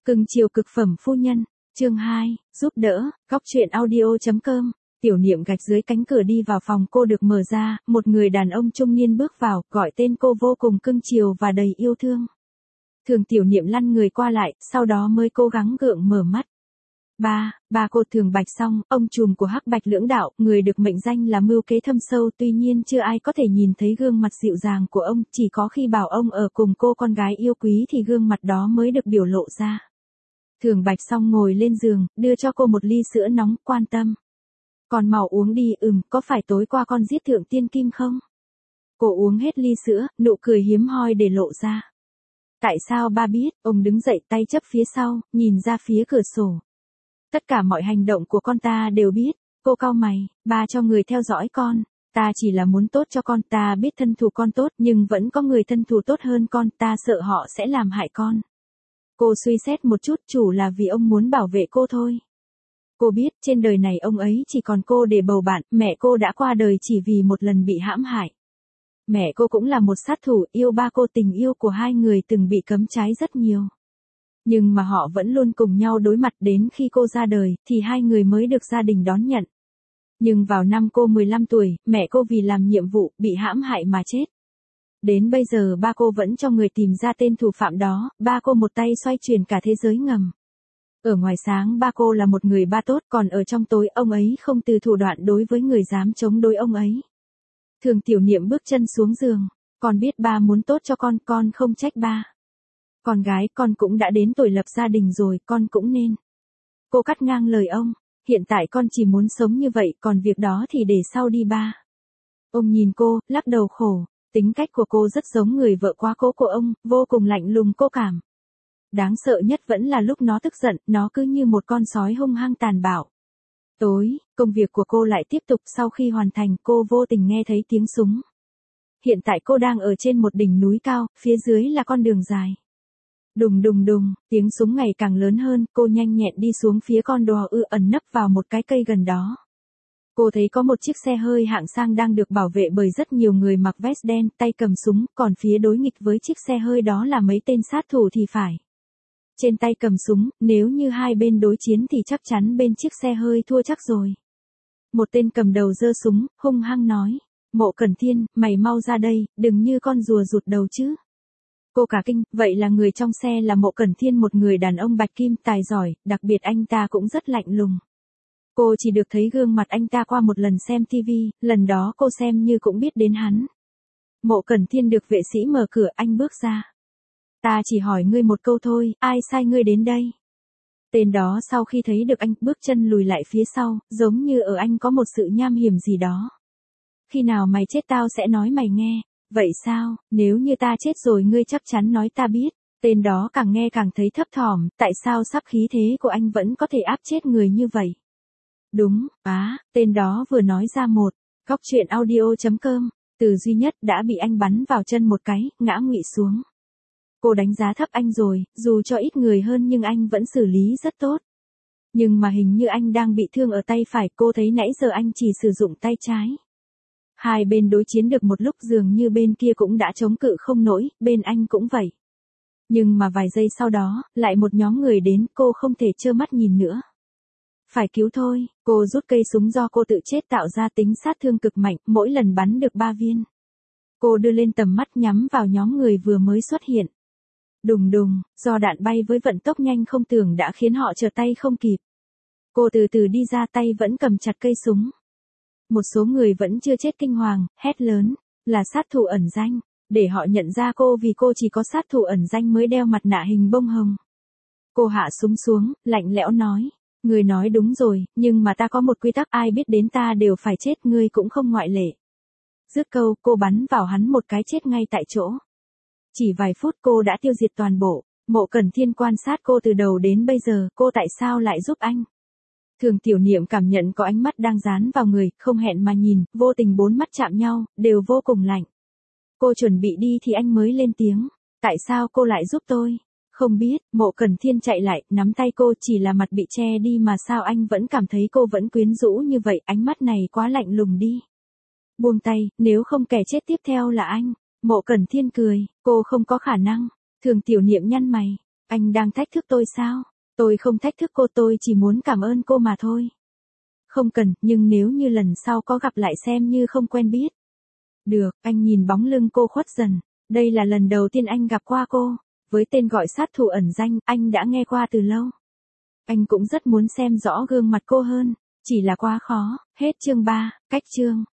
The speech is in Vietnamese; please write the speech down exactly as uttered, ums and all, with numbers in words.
Cưng chiều cực phẩm phu nhân, chương hai, giúp đỡ, góc truyện audio chấm com. Tiểu Niệm gạch dưới cánh cửa đi vào phòng cô được mở ra, một người đàn ông trung niên bước vào, gọi tên cô vô cùng cưng chiều và đầy yêu thương. Thường Tiểu Niệm lăn người qua lại, sau đó mới cố gắng gượng mở mắt. Ba, ba cô Thường Bạch Song, ông trùm của Hắc Bạch lưỡng đạo, người được mệnh danh là mưu kế thâm sâu, tuy nhiên chưa ai có thể nhìn thấy gương mặt dịu dàng của ông, chỉ có khi bảo ông ở cùng cô con gái yêu quý thì gương mặt đó mới được biểu lộ ra. Thường Bạch Song ngồi lên giường, đưa cho cô một ly sữa nóng, quan tâm. Con mau uống đi, ừm, có phải tối qua con giết Thượng Tiên Kim không? Cô uống hết ly sữa, nụ cười hiếm hoi để lộ ra. Tại sao ba biết? Ông đứng dậy, tay chấp phía sau, nhìn ra phía cửa sổ. Tất cả mọi hành động của con ta đều biết. Cô cau mày, ba cho người theo dõi con. Ta chỉ là muốn tốt cho con, ta biết thân thủ con tốt nhưng vẫn có người thân thủ tốt hơn con, ta sợ họ sẽ làm hại con. Cô suy xét một chút, chủ là vì ông muốn bảo vệ cô thôi. Cô biết trên đời này ông ấy chỉ còn cô để bầu bạn, mẹ cô đã qua đời chỉ vì một lần bị hãm hại. Mẹ cô cũng là một sát thủ, yêu ba cô, tình yêu của hai người từng bị cấm trái rất nhiều. Nhưng mà họ vẫn luôn cùng nhau đối mặt, đến khi cô ra đời, thì hai người mới được gia đình đón nhận. Nhưng vào năm cô mười lăm tuổi, mẹ cô vì làm nhiệm vụ, bị hãm hại mà chết. Đến bây giờ ba cô vẫn cho người tìm ra tên thủ phạm đó, ba cô một tay xoay chuyển cả thế giới ngầm. Ở ngoài sáng ba cô là một người ba tốt, còn ở trong tối ông ấy không từ thủ đoạn đối với người dám chống đối ông ấy. Thường Tiểu Niệm bước chân xuống giường, con biết ba muốn tốt cho con, con không trách ba. Con gái, con cũng đã đến tuổi lập gia đình rồi, con cũng nên. Cô cắt ngang lời ông, hiện tại con chỉ muốn sống như vậy, còn việc đó thì để sau đi ba. Ông nhìn cô, lắc đầu khổ, tính cách của cô rất giống người vợ quá cố của ông, vô cùng lạnh lùng cô cảm. Đáng sợ nhất vẫn là lúc nó tức giận, nó cứ như một con sói hung hăng tàn bạo. Tối, công việc của cô lại tiếp tục, sau khi hoàn thành cô vô tình nghe thấy tiếng súng. Hiện tại cô đang ở trên một đỉnh núi cao, phía dưới là con đường dài. Đùng đùng đùng, tiếng súng ngày càng lớn hơn, cô nhanh nhẹn đi xuống phía con đò ư ẩn nấp vào một cái cây gần đó. Cô thấy có một chiếc xe hơi hạng sang đang được bảo vệ bởi rất nhiều người mặc vest đen, tay cầm súng, còn phía đối nghịch với chiếc xe hơi đó là mấy tên sát thủ thì phải. Trên tay cầm súng, nếu như hai bên đối chiến thì chắc chắn bên chiếc xe hơi thua chắc rồi. Một tên cầm đầu giơ súng, hung hăng nói, Mộ Cẩn Thiên, mày mau ra đây, đừng như con rùa rụt đầu chứ. Cô cả kinh, vậy là người trong xe là Mộ Cẩn Thiên, một người đàn ông bạch kim tài giỏi, đặc biệt anh ta cũng rất lạnh lùng. Cô chỉ được thấy gương mặt anh ta qua một lần xem tivi, lần đó cô xem như cũng biết đến hắn. Mộ Cẩn Thiên được vệ sĩ mở cửa, anh bước ra. Ta chỉ hỏi ngươi một câu thôi, ai sai ngươi đến đây? Tên đó sau khi thấy được anh, bước chân lùi lại phía sau, giống như ở anh có một sự nham hiểm gì đó. Khi nào mày chết tao sẽ nói mày nghe. Vậy sao, nếu như ta chết rồi ngươi chắc chắn nói ta biết. Tên đó càng nghe càng thấy thấp thỏm, tại sao sắp khí thế của anh vẫn có thể áp chết người như vậy? Đúng, á, tên đó vừa nói ra một, góc truyện audio chấm com, từ duy nhất đã bị anh bắn vào chân một cái, ngã ngụy xuống. Cô đánh giá thấp anh rồi, dù cho ít người hơn nhưng anh vẫn xử lý rất tốt. Nhưng mà hình như anh đang bị thương ở tay phải, cô thấy nãy giờ anh chỉ sử dụng tay trái. Hai bên đối chiến được một lúc dường như bên kia cũng đã chống cự không nổi, bên anh cũng vậy. Nhưng mà vài giây sau đó, lại một nhóm người đến, cô không thể trơ mắt nhìn nữa. Phải cứu thôi, cô rút cây súng do cô tự chết tạo ra, tính sát thương cực mạnh, mỗi lần bắn được ba viên. Cô đưa lên tầm mắt nhắm vào nhóm người vừa mới xuất hiện. Đùng đùng, do đạn bay với vận tốc nhanh không tưởng đã khiến họ trở tay không kịp. Cô từ từ đi ra, tay vẫn cầm chặt cây súng. Một số người vẫn chưa chết kinh hoàng, hét lớn, là sát thủ ẩn danh, để họ nhận ra cô vì cô chỉ có sát thủ ẩn danh mới đeo mặt nạ hình bông hồng. Cô hạ súng xuống, lạnh lẽo nói, ngươi nói đúng rồi, nhưng mà ta có một quy tắc, ai biết đến ta đều phải chết, ngươi cũng không ngoại lệ. Dứt câu, cô bắn vào hắn một cái, chết ngay tại chỗ. Chỉ vài phút cô đã tiêu diệt toàn bộ. Mộ Cẩn Thiên quan sát cô từ đầu đến bây giờ, cô tại sao lại giúp anh? Thường Tiểu Niệm cảm nhận có ánh mắt đang dán vào người, không hẹn mà nhìn, vô tình bốn mắt chạm nhau, đều vô cùng lạnh. Cô chuẩn bị đi thì anh mới lên tiếng, tại sao cô lại giúp tôi? Không biết, Mộ Cẩn Thiên chạy lại, nắm tay cô, chỉ là mặt bị che đi mà sao anh vẫn cảm thấy cô vẫn quyến rũ như vậy, ánh mắt này quá lạnh lùng đi. Buông tay, nếu không kẻ chết tiếp theo là anh. Mộ Cẩn Thiên cười, cô không có khả năng. Thường Tiểu Niệm nhăn mày, Anh đang thách thức tôi sao? Tôi không thách thức cô, tôi chỉ muốn cảm ơn cô mà thôi. Không cần, nhưng nếu như lần sau có gặp lại xem như không quen biết. Được, anh nhìn bóng lưng cô khuất dần. Đây là lần đầu tiên anh gặp qua cô. Với tên gọi sát thủ ẩn danh, anh đã nghe qua từ lâu. Anh cũng rất muốn xem rõ gương mặt cô hơn. Chỉ là quá khó. Hết chương ba, cách chương.